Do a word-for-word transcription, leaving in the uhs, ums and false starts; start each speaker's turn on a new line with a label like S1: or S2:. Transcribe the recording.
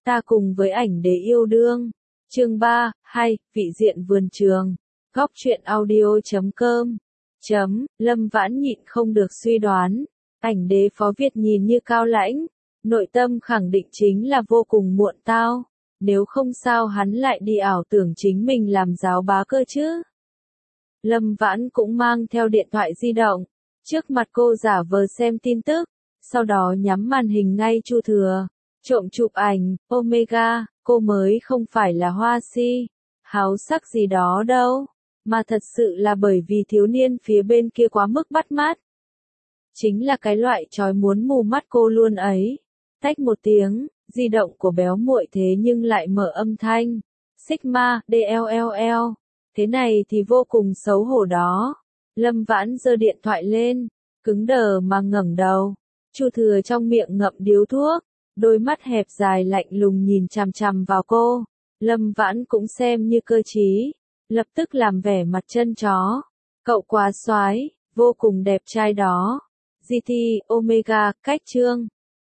S1: Ta cùng với ảnh đế yêu đương. Chương ba, hay, vị diện vườn trường. Góc truyện audio chấm com. Chấm, Lâm Vãn nhịn không được suy đoán. Ảnh đế Phó Việt nhìn như cao lãnh. Nội tâm khẳng định chính là vô cùng muộn tao. Nếu không sao hắn lại đi ảo tưởng chính mình làm giáo bá cơ chứ. Lâm Vãn cũng mang theo điện thoại di động. Trước mặt cô giả vờ xem tin tức. Sau đó nhắm màn hình ngay Chu Thừa. Trộm chụp ảnh, Omega, cô mới không phải là hoa si, háo sắc gì đó đâu, mà thật sự là bởi vì thiếu niên phía bên kia quá mức bắt mắt. Chính là cái loại trói muốn mù mắt cô luôn ấy. Tách một tiếng, di động của béo muội thế nhưng lại mở âm thanh. Sigma, đê lờ lờ lờ. Thế này thì vô cùng xấu hổ đó. Lâm Vãn giơ điện thoại lên, cứng đờ mà ngẩng đầu. Chu Thừa trong miệng ngậm điếu thuốc. Đôi mắt hẹp dài lạnh lùng nhìn chằm chằm vào cô. Lâm Vãn cũng xem như cơ trí. Lập tức làm vẻ mặt chân chó. Cậu quá soái, vô cùng đẹp trai đó. giê tê, Omega, cách chương.